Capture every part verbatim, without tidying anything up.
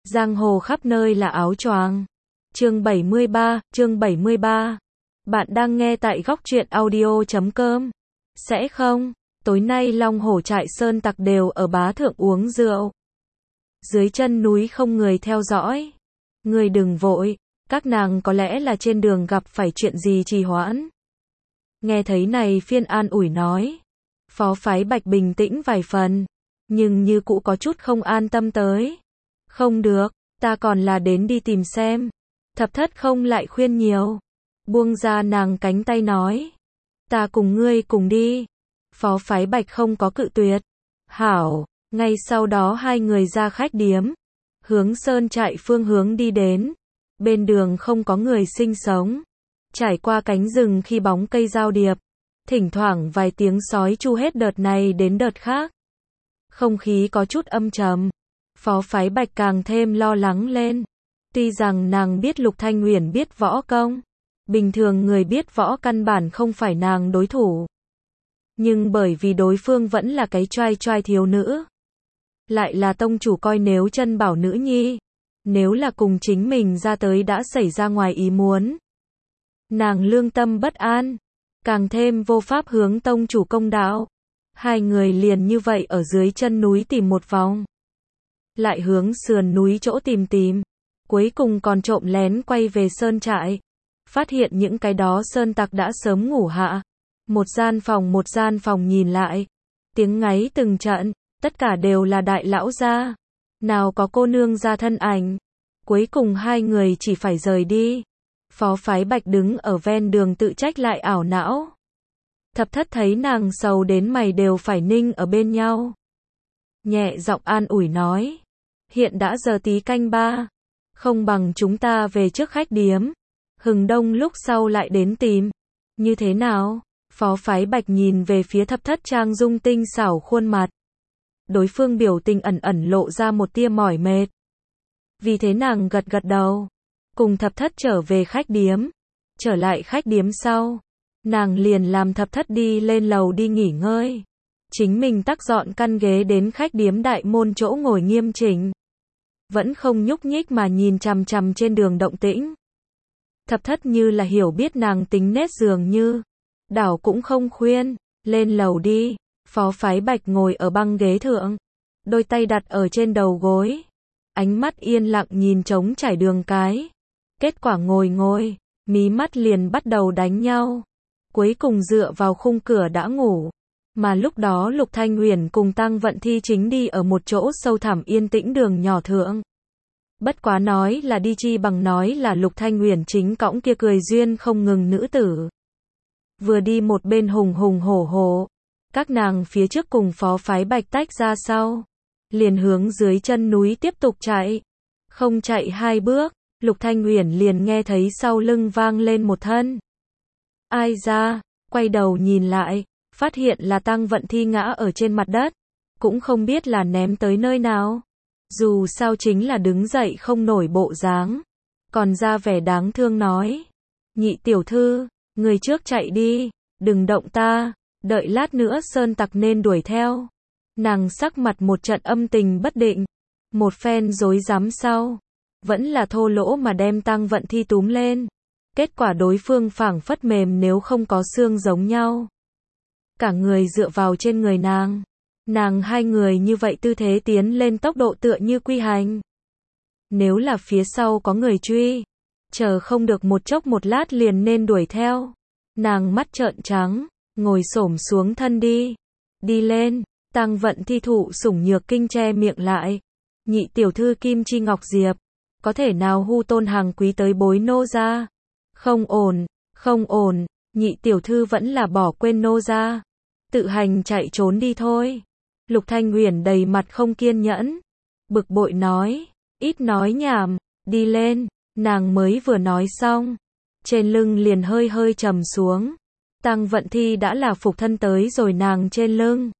Giang hồ khắp nơi là áo choàng. Chương bảy mươi ba, chương bảy mươi ba. Bạn đang nghe tại góc truyện audio chấm com. Sẽ không, tối nay Long Hổ trại sơn tặc đều ở bá thượng uống rượu. Dưới chân núi không người theo dõi. Người đừng vội, các nàng có lẽ là trên đường gặp phải chuyện gì trì hoãn. Nghe thấy này phiên an ủi nói. Phó Phái Bạch bình tĩnh vài phần, nhưng như cũ có chút không an tâm tới. Không được, ta còn là đến đi tìm xem. Thập Thất không lại khuyên nhiều. Buông ra nàng cánh tay nói. Ta cùng ngươi cùng đi. Phó Phái Bạch không có cự tuyệt. Hảo, ngay sau đó hai người ra khách điếm. Hướng sơn trại phương hướng đi đến. Bên đường không có người sinh sống. Trải qua cánh rừng khi bóng cây giao điệp. Thỉnh thoảng vài tiếng sói chu hết đợt này đến đợt khác. Không khí có chút âm trầm. Phó Phái Bạch càng thêm lo lắng lên. Tuy rằng nàng biết Lục Thanh Uyển biết võ công. Bình thường người biết võ căn bản không phải nàng đối thủ. Nhưng bởi vì đối phương vẫn là cái trai trai thiếu nữ. Lại là tông chủ coi nếu chân bảo nữ nhi. Nếu là cùng chính mình ra tới đã xảy ra ngoài ý muốn. Nàng lương tâm bất an. Càng thêm vô pháp hướng tông chủ công đạo. Hai người liền như vậy ở dưới chân núi tìm một vòng. Lại hướng sườn núi chỗ tìm tìm. Cuối cùng còn trộm lén quay về sơn trại. Phát hiện những cái đó sơn tặc đã sớm ngủ hạ. Một gian phòng một gian phòng nhìn lại. Tiếng ngáy từng trận. Tất cả đều là đại lão gia. Nào có cô nương ra thân ảnh. Cuối cùng hai người chỉ phải rời đi. Phó Phái Bạch đứng ở ven đường tự trách lại ảo não. Thập Thất thấy nàng sầu đến mày đều phải ninh ở bên nhau. Nhẹ giọng an ủi nói. Hiện đã giờ tí canh ba. Không bằng chúng ta về trước khách điếm. Hừng đông lúc sau lại đến tìm. Như thế nào? Phó Phái Bạch nhìn về phía Thập Thất trang dung tinh xảo khuôn mặt. Đối phương biểu tình ẩn ẩn lộ ra một tia mỏi mệt. Vì thế nàng gật gật đầu. Cùng Thập Thất trở về khách điếm. Trở lại khách điếm sau. Nàng liền làm Thập Thất đi lên lầu đi nghỉ ngơi. Chính mình tắc dọn căn ghế đến khách điếm đại môn chỗ ngồi nghiêm chỉnh. Vẫn không nhúc nhích mà nhìn chằm chằm trên đường động tĩnh. Thập Thất như là hiểu biết nàng tính nết dường như. Đảo cũng không khuyên. Lên lầu đi. Phó Phái Bạch ngồi ở băng ghế thượng. Đôi tay đặt ở trên đầu gối. Ánh mắt yên lặng nhìn trống trải đường cái. Kết quả ngồi ngồi. Mí mắt liền bắt đầu đánh nhau. Cuối cùng dựa vào khung cửa đã ngủ. Mà lúc đó Lục Thanh Uyển cùng Tăng Vận Thi chính đi ở một chỗ sâu thẳm yên tĩnh đường nhỏ thượng. Bất quá nói là đi chi bằng nói là Lục Thanh Uyển chính cõng kia cười duyên không ngừng nữ tử. Vừa đi một bên hùng hùng hổ hổ. Các nàng phía trước cùng Phó Phái Bạch tách ra sau. Liền hướng dưới chân núi tiếp tục chạy. Không chạy hai bước, Lục Thanh Uyển liền nghe thấy sau lưng vang lên một thân. Ai ra, quay đầu nhìn lại, phát hiện là Tăng Vận Thi ngã ở trên mặt đất. Cũng không biết là ném tới nơi nào. Dù sao chính là đứng dậy không nổi bộ dáng. Còn ra vẻ đáng thương nói. Nhị tiểu thư, người trước chạy đi, đừng động ta, đợi lát nữa sơn tặc nên đuổi theo. Nàng sắc mặt một trận âm tình bất định. Một phen rối rắm sau. Vẫn là thô lỗ mà đem Tăng Vận Thi túm lên. Kết quả đối phương phảng phất mềm nếu không có xương giống nhau. Cả người dựa vào trên người nàng. Nàng hai người như vậy tư thế tiến lên tốc độ tựa như quy hành. Nếu là phía sau có người truy. Chờ không được một chốc một lát liền nên đuổi theo. Nàng mắt trợn trắng. Ngồi xổm xuống thân đi. Đi lên. Tăng Vận Thi thụ sủng nhược kinh che miệng lại. Nhị tiểu thư Kim Chi Ngọc Diệp. Có thể nào hu tôn hàng quý tới bối nô ra. Không ổn, không ổn. Nhị tiểu thư vẫn là bỏ quên nô ra. Tự hành chạy trốn đi thôi. Lục Thanh Uyển đầy mặt không kiên nhẫn. Bực bội nói. Ít nói nhảm. Đi lên. Nàng mới vừa nói xong. Trên lưng liền hơi hơi trầm xuống. Tăng Vận Thi đã là phục thân tới rồi nàng trên lưng.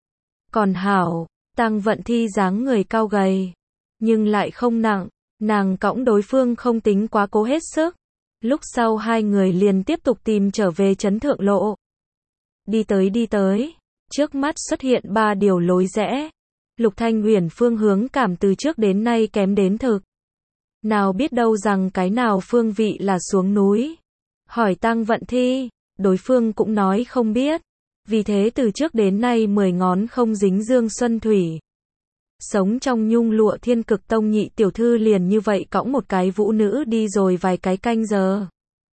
Còn hảo. Tăng Vận Thi dáng người cao gầy. Nhưng lại không nặng. Nàng cõng đối phương không tính quá cố hết sức. Lúc sau hai người liền tiếp tục tìm trở về trấn thượng lộ. Đi tới đi tới. Trước mắt xuất hiện ba điều lối rẽ. Lục Thanh Uyển phương hướng cảm từ trước đến nay kém đến thực. Nào biết đâu rằng cái nào phương vị là xuống núi. Hỏi Tăng Vận Thi, đối phương cũng nói không biết. Vì thế từ trước đến nay mười ngón không dính dương xuân thủy. Sống trong nhung lụa Thiên Cực Tông nhị tiểu thư liền như vậy cõng một cái vũ nữ đi rồi vài cái canh giờ.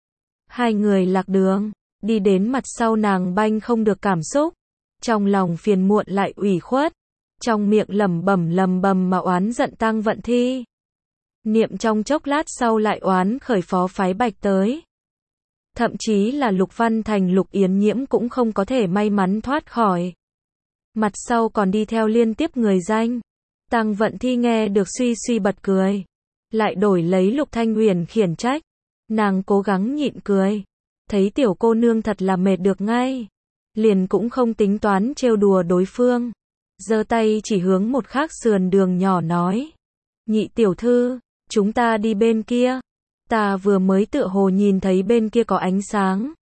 Hai người lạc đường, đi đến mặt sau nàng banh không được cảm xúc. Trong lòng phiền muộn lại ủy khuất. Trong miệng lẩm bẩm lầm bầm mà oán giận Tăng Vận Thi. Niệm trong chốc lát sau lại oán khởi phó phái Bạch tới. Thậm chí là Lục Văn Thành Lục Yến Nhiễm cũng không có thể may mắn thoát khỏi. Mặt sau còn đi theo liên tiếp người danh. Tăng Vận Thi nghe được suy suy bật cười. Lại đổi lấy Lục Thanh Uyển khiển trách. Nàng cố gắng nhịn cười. Thấy tiểu cô nương thật là mệt được ngay. Liền cũng không tính toán trêu đùa đối phương. Giơ tay chỉ hướng một khác sườn đường nhỏ nói. Nhị tiểu thư, chúng ta đi bên kia. Ta vừa mới tựa hồ nhìn thấy bên kia có ánh sáng.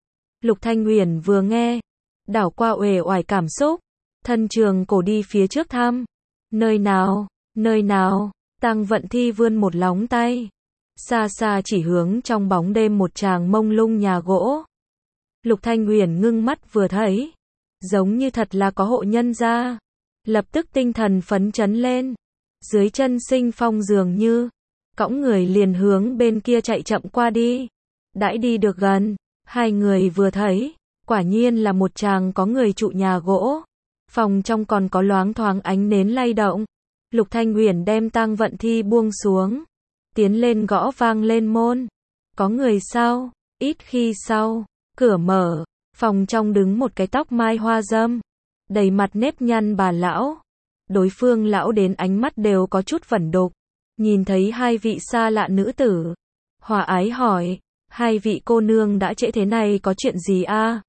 Lục Thanh Uyển vừa nghe, đảo qua uể oải cảm xúc, thân trường cổ đi phía trước thăm. Nơi nào, nơi nào, Tăng Vận Thi vươn một lóng tay. Xa xa chỉ hướng trong bóng đêm một tràng mông lung nhà gỗ. Lục Thanh Uyển ngưng mắt vừa thấy, giống như thật là có hộ nhân gia. Lập tức tinh thần phấn chấn lên. Dưới chân sinh phong dường như cõng người liền hướng bên kia chạy chậm qua đi. Đãi đi được gần, hai người vừa thấy, quả nhiên là một tràng có người trụ nhà gỗ. Phòng trong còn có loáng thoáng ánh nến lay động. Lục Thanh Uyển đem Tăng Vận Thi buông xuống, tiến lên gõ vang lên môn. Có người sao? Ít khi sau, cửa mở, phòng trong đứng một cái tóc mai hoa râm, đầy mặt nếp nhăn bà lão. Đối phương lão đến ánh mắt đều có chút vẩn đục. Nhìn thấy hai vị xa lạ nữ tử, hòa ái hỏi, hai vị cô nương đã trễ thế này có chuyện gì a?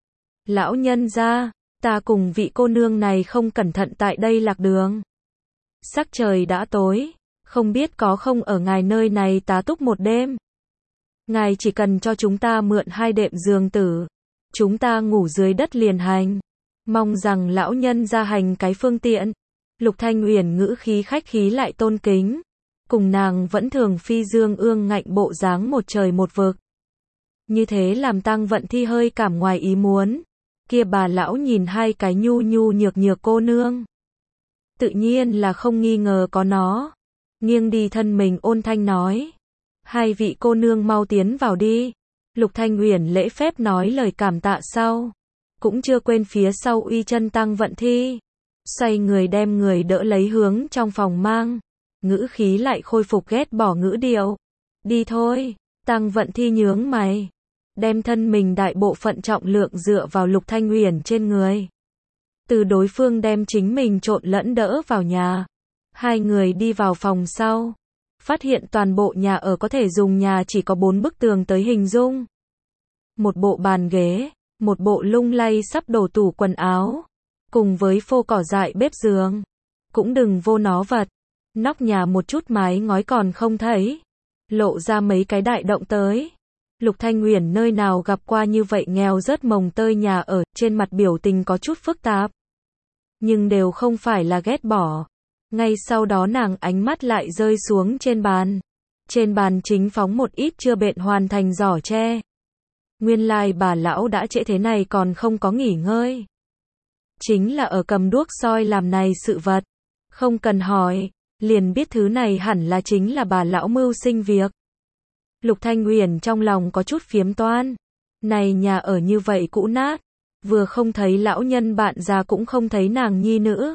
Lão nhân gia, ta cùng vị cô nương này không cẩn thận tại đây lạc đường. Sắc trời đã tối, không biết có không ở ngài nơi này tá túc một đêm. Ngài chỉ cần cho chúng ta mượn hai đệm giường tử, chúng ta ngủ dưới đất liền hành. Mong rằng lão nhân gia hành cái phương tiện. Lục Thanh Uyển ngữ khí khách khí lại tôn kính. Cùng nàng vẫn thường phi dương ương ngạnh bộ dáng một trời một vực. Như thế làm Tăng Vận Thi hơi cảm ngoài ý muốn. Kia bà lão nhìn hai cái nhu nhu nhược nhược cô nương. Tự nhiên là không nghi ngờ có nó. Nghiêng đi thân mình ôn thanh nói. Hai vị cô nương mau tiến vào đi. Lục Thanh Uyển lễ phép nói lời cảm tạ sau. Cũng chưa quên phía sau uy chân Tăng Vận Thi. Xoay người đem người đỡ lấy hướng trong phòng mang. Ngữ khí lại khôi phục ghét bỏ ngữ điệu. Đi thôi. Tăng Vận Thi nhướng mày. Đem thân mình đại bộ phận trọng lượng dựa vào Lục Thanh Uyển trên người. Từ đối phương đem chính mình trộn lẫn đỡ vào nhà. Hai người đi vào phòng sau. Phát hiện toàn bộ nhà ở có thể dùng nhà chỉ có bốn bức tường tới hình dung. Một bộ bàn ghế, một bộ lung lay sắp đổ tủ quần áo. Cùng với phô cỏ dại bếp giường. Cũng đừng vô nó vật. Nóc nhà một chút mái ngói còn không thấy. Lộ ra mấy cái đại động tới. Lục Thanh Uyển nơi nào gặp qua như vậy nghèo rớt mồng tơi nhà ở, trên mặt biểu tình có chút phức tạp. Nhưng đều không phải là ghét bỏ. Ngay sau đó nàng ánh mắt lại rơi xuống trên bàn. Trên bàn chính phóng một ít chưa bện hoàn thành giỏ tre. Nguyên lai bà lão đã trễ thế này còn không có nghỉ ngơi. Chính là ở cầm đuốc soi làm này sự vật. Không cần hỏi, liền biết thứ này hẳn là chính là bà lão mưu sinh việc. Lục Thanh Uyển trong lòng có chút phiếm toan. Này nhà ở như vậy cũ nát. Vừa không thấy lão nhân bạn già cũng không thấy nàng nhi nữ.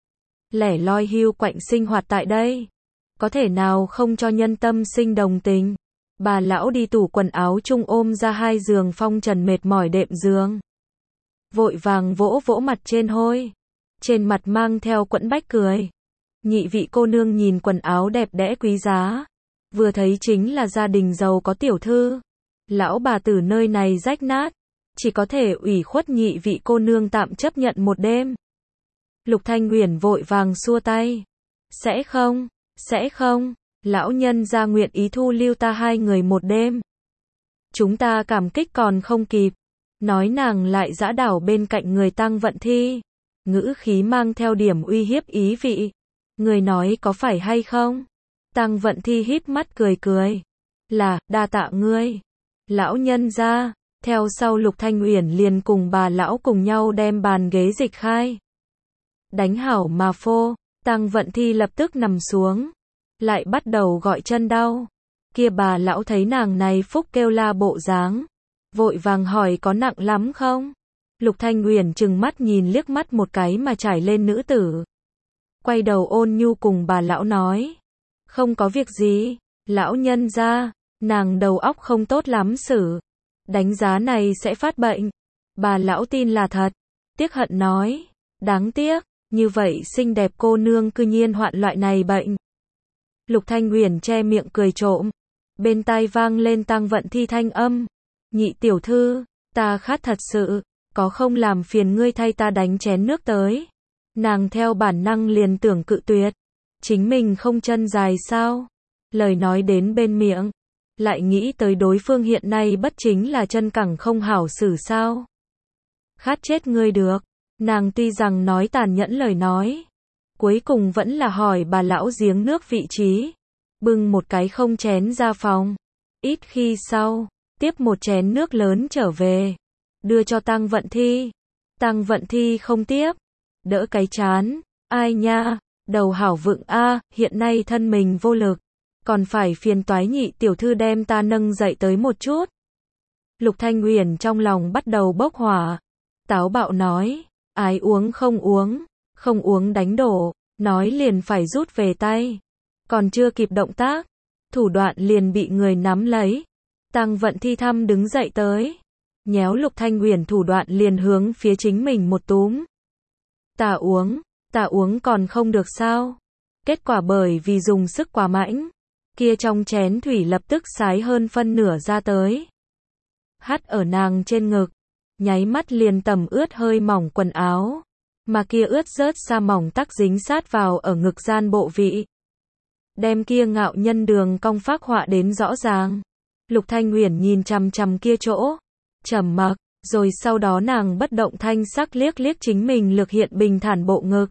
Lẻ loi hưu quạnh sinh hoạt tại đây. Có thể nào không cho nhân tâm sinh đồng tình. Bà lão đi tủ quần áo chung ôm ra hai giường phong trần mệt mỏi đệm giường. Vội vàng vỗ vỗ mặt trên hôi. Trên mặt mang theo quẫn bách cười. Nhị vị cô nương nhìn quần áo đẹp đẽ quý giá. Vừa thấy chính là gia đình giàu có tiểu thư. Lão bà tử nơi này rách nát. Chỉ có thể ủy khuất nhị vị cô nương tạm chấp nhận một đêm. Lục Thanh Uyển vội vàng xua tay. Sẽ không, sẽ không. Lão nhân gia nguyện ý thu lưu ta hai người một đêm. Chúng ta cảm kích còn không kịp. Nói nàng lại giã đảo bên cạnh người Tăng Vận Thi. ngữ khí mang theo điểm uy hiếp ý vị. Người nói có phải hay không? Tăng Vận Thi híp mắt cười cười. Là, đa tạ ngươi. Lão nhân gia. Theo sau Lục Thanh Uyển liền cùng bà lão cùng nhau đem bàn ghế dịch khai. Đánh hảo mà phô, Tăng Vận Thi lập tức nằm xuống. Lại bắt đầu gọi chân đau. Kia bà lão thấy nàng này phúc kêu la bộ dáng. Vội vàng hỏi có nặng lắm không? Lục Thanh Uyển trừng mắt nhìn liếc mắt một cái mà trải lên nữ tử. Quay đầu ôn nhu cùng bà lão nói. Không có việc gì, lão nhân gia, nàng đầu óc không tốt lắm xử. Đánh giá này sẽ phát bệnh. Bà lão tin là thật. Tiếc hận nói. Đáng tiếc, như vậy xinh đẹp cô nương cư nhiên hoạn loại này bệnh. Lục Thanh Uyển che miệng cười trộm. Bên tai vang lên Tăng Vận Thi thanh âm. Nhị tiểu thư, ta khát thật sự, có không làm phiền ngươi thay ta đánh chén nước tới. Nàng theo bản năng liền tưởng cự tuyệt. Chính mình không chân dài sao? Lời nói đến bên miệng. Lại nghĩ tới đối phương hiện nay bất chính là chân cẳng không hảo xử sao. Khát chết ngươi được. Nàng tuy rằng nói tàn nhẫn lời nói. Cuối cùng vẫn là hỏi bà lão giếng nước vị trí. Bưng một cái không chén ra phòng. Ít khi sau, tiếp một chén nước lớn trở về. Đưa cho Tăng Vận Thi. Tăng Vận Thi không tiếp. Đỡ cái chán. Ai nha, đầu hảo vựng a, hiện nay thân mình vô lực. Còn phải phiền toái nhị tiểu thư đem ta nâng dậy tới một chút. Lục Thanh Uyển trong lòng bắt đầu bốc hỏa. Táo bạo nói, ái uống không uống, không uống đánh đổ, nói liền phải rút về tay. Còn chưa kịp động tác, thủ đoạn liền bị người nắm lấy. Tăng Vận Thi thăm đứng dậy tới. Nhéo Lục Thanh Uyển thủ đoạn liền hướng phía chính mình một túm. Ta uống, ta uống còn không được sao? Kết quả bởi vì dùng sức quá mạnh. Kia trong chén thủy lập tức sái hơn phân nửa ra tới. Hắt ở nàng trên ngực. Nháy mắt liền tầm ướt hơi mỏng quần áo. Mà kia ướt rớt sa mỏng tắc dính sát vào ở ngực gian bộ vị. Đem kia ngạo nhân đường cong phác họa đến rõ ràng. Lục Thanh Uyển nhìn chằm chằm kia chỗ. Trầm mặc, rồi sau đó nàng bất động thanh sắc liếc liếc chính mình lực hiện bình thản bộ ngực.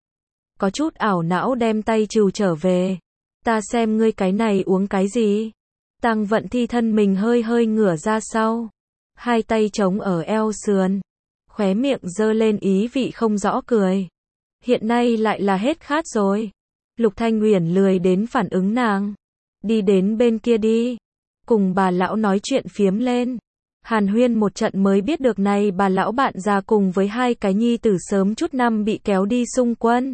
Có chút ảo não đem tay trừ trở về. Ta xem ngươi cái này uống cái gì? Tăng Vận Thi thân mình hơi hơi ngửa ra sau. Hai tay chống ở eo sườn. Khóe miệng dơ lên ý vị không rõ cười. Hiện nay lại là hết khát rồi. Lục Thanh Uyển lười đến phản ứng nàng. Đi đến bên kia đi. Cùng bà lão nói chuyện phiếm lên. Hàn huyên một trận mới biết được này bà lão bạn già cùng với hai cái nhi tử sớm chút năm bị kéo đi xung quân.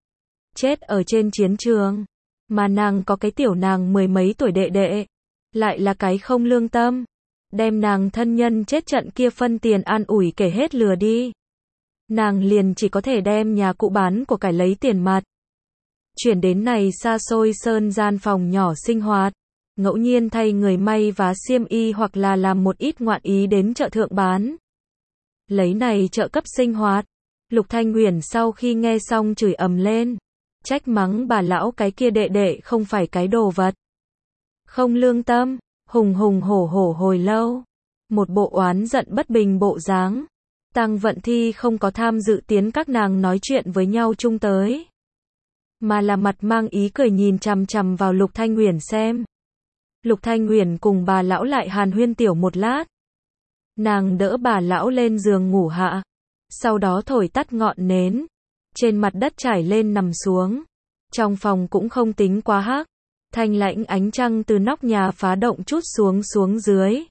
Chết ở trên chiến trường. Mà nàng có cái tiểu nàng mười mấy tuổi đệ đệ. Lại là cái không lương tâm. Đem nàng thân nhân chết trận kia phân tiền an ủi kể hết lừa đi. Nàng liền chỉ có thể đem nhà cụ bán của cải lấy tiền mặt. Chuyển đến này xa xôi sơn gian phòng nhỏ sinh hoạt. Ngẫu nhiên thay người may vá xiêm y hoặc là làm một ít ngoạn ý đến chợ thượng bán. Lấy này trợ cấp sinh hoạt. Lục Thanh Uyển sau khi nghe xong chửi ầm lên. Trách mắng bà lão cái kia đệ đệ không phải cái đồ vật. Không lương tâm, hùng hùng hổ hổ hồi lâu. Một bộ oán giận bất bình bộ dáng. Tăng Vận Thi không có tham dự tiến các nàng nói chuyện với nhau chung tới. Mà là mặt mang ý cười nhìn chằm chằm vào Lục Thanh Uyển xem. Lục Thanh Uyển cùng bà lão lại hàn huyên tiểu một lát. Nàng đỡ bà lão lên giường ngủ hạ. Sau đó thổi tắt ngọn nến. Trên mặt đất trải lên nằm xuống. Trong phòng cũng không tính quá hắc. Thanh lãnh ánh trăng từ nóc nhà phá động chút xuống xuống dưới.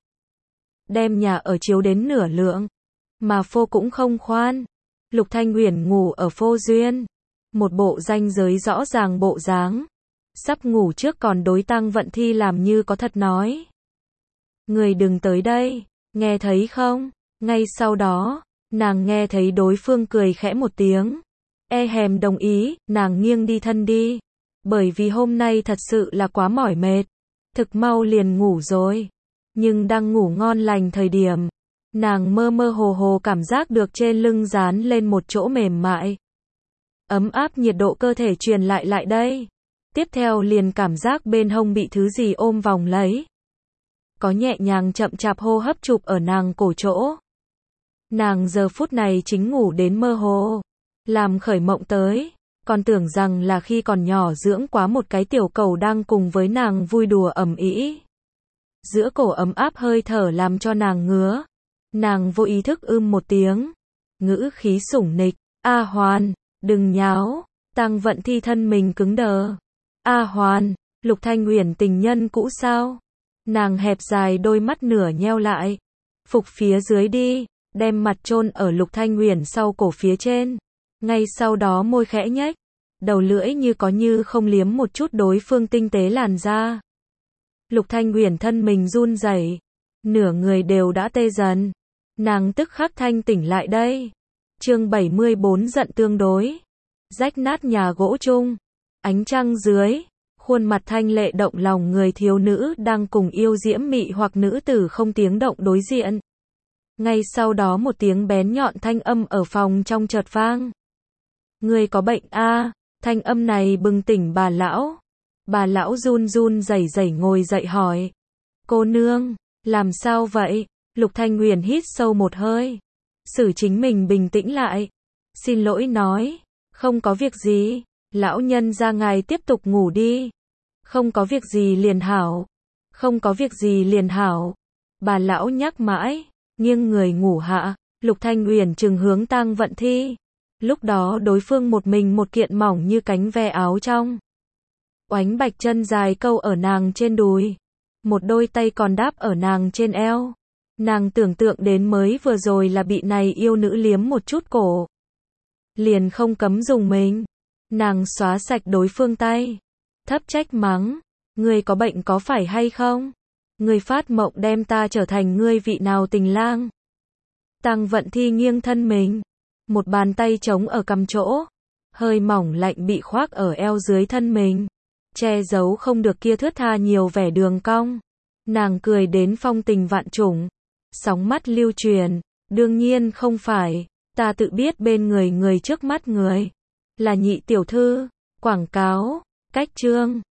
Đem nhà ở chiếu đến nửa lượng. Mà phô cũng không khoan. Lục Thanh Uyển ngủ ở phô duyên. Một bộ ranh giới rõ ràng bộ dáng. Sắp ngủ trước còn đối Tăng Vận Thi làm như có thật nói. Người đừng tới đây, nghe thấy không? Ngay sau đó, nàng nghe thấy đối phương cười khẽ một tiếng. E hèm đồng ý, nàng nghiêng đi thân đi. Bởi vì hôm nay thật sự là quá mỏi mệt. Thực mau liền ngủ rồi. Nhưng đang ngủ ngon lành thời điểm. Nàng mơ mơ hồ hồ cảm giác được trên lưng dán lên một chỗ mềm mại. Ấm áp nhiệt độ cơ thể truyền lại lại đây. Tiếp theo liền cảm giác bên hông bị thứ gì ôm vòng lấy. Có nhẹ nhàng chậm chạp hô hấp chụp ở nàng cổ chỗ. Nàng giờ phút này chính ngủ đến mơ hồ. làm khởi mộng tới, còn tưởng rằng là khi còn nhỏ dưỡng quá một cái tiểu cầu đang cùng với nàng vui đùa ầm ĩ. Giữa cổ ấm áp hơi thở làm cho nàng ngứa. Nàng vô ý thức ưm một tiếng, ngữ khí sủng nịch, A Hoàn, đừng nháo. Tang Vận Thi thân mình cứng đờ. A Hoàn, Lục Thanh Uyển tình nhân cũ sao? Nàng hẹp dài đôi mắt nửa nheo lại, phục phía dưới đi, đem mặt chôn ở Lục Thanh Uyển sau cổ phía trên. Ngay sau đó môi khẽ nhếch, đầu lưỡi như có như không liếm một chút đối phương tinh tế làn da. Lục Thanh Uyển thân mình run rẩy, nửa người đều đã tê dần. Nàng tức khắc thanh tỉnh lại đây. Chương bảy mươi bốn giận tương đối. Rách nát nhà gỗ chung, ánh trăng dưới, khuôn mặt thanh lệ động lòng người thiếu nữ đang cùng yêu diễm mị hoặc nữ tử không tiếng động đối diện. Ngay sau đó một tiếng bén nhọn thanh âm ở phòng trong chợt vang. Ngươi có bệnh a? À? Thanh âm này bừng tỉnh bà lão. Bà lão run run rẩy rẩy ngồi dậy hỏi. Cô nương, làm sao vậy? Lục Thanh Uyển hít sâu một hơi, xử chính mình bình tĩnh lại. Xin lỗi nói, không có việc gì, lão nhân ra ngài tiếp tục ngủ đi. Không có việc gì liền hảo, không có việc gì liền hảo. Bà lão nhắc mãi, nghiêng người ngủ hạ. Lục Thanh Uyển trừng hướng Tang Vận Thi. Lúc đó đối phương một mình một kiện mỏng như cánh ve áo trong. Oánh bạch chân dài câu ở nàng trên đùi, một đôi tay còn đáp ở nàng trên eo. Nàng tưởng tượng đến mới vừa rồi là bị này yêu nữ liếm một chút cổ, liền không cấm dùng mình. Nàng xóa sạch đối phương tay, thấp trách mắng, ngươi có bệnh có phải hay không? Ngươi phát mộng đem ta trở thành ngươi vị nào tình lang? Tang Vận Thi nghiêng thân mình, một bàn tay trống ở cằm chỗ, hơi mỏng lạnh bị khoác ở eo dưới thân mình, che giấu không được kia thướt tha nhiều vẻ đường cong. Nàng cười đến phong tình vạn trùng, sóng mắt lưu truyền, đương nhiên không phải, ta tự biết bên người người trước mắt người là nhị tiểu thư. Quảng cáo, cách chương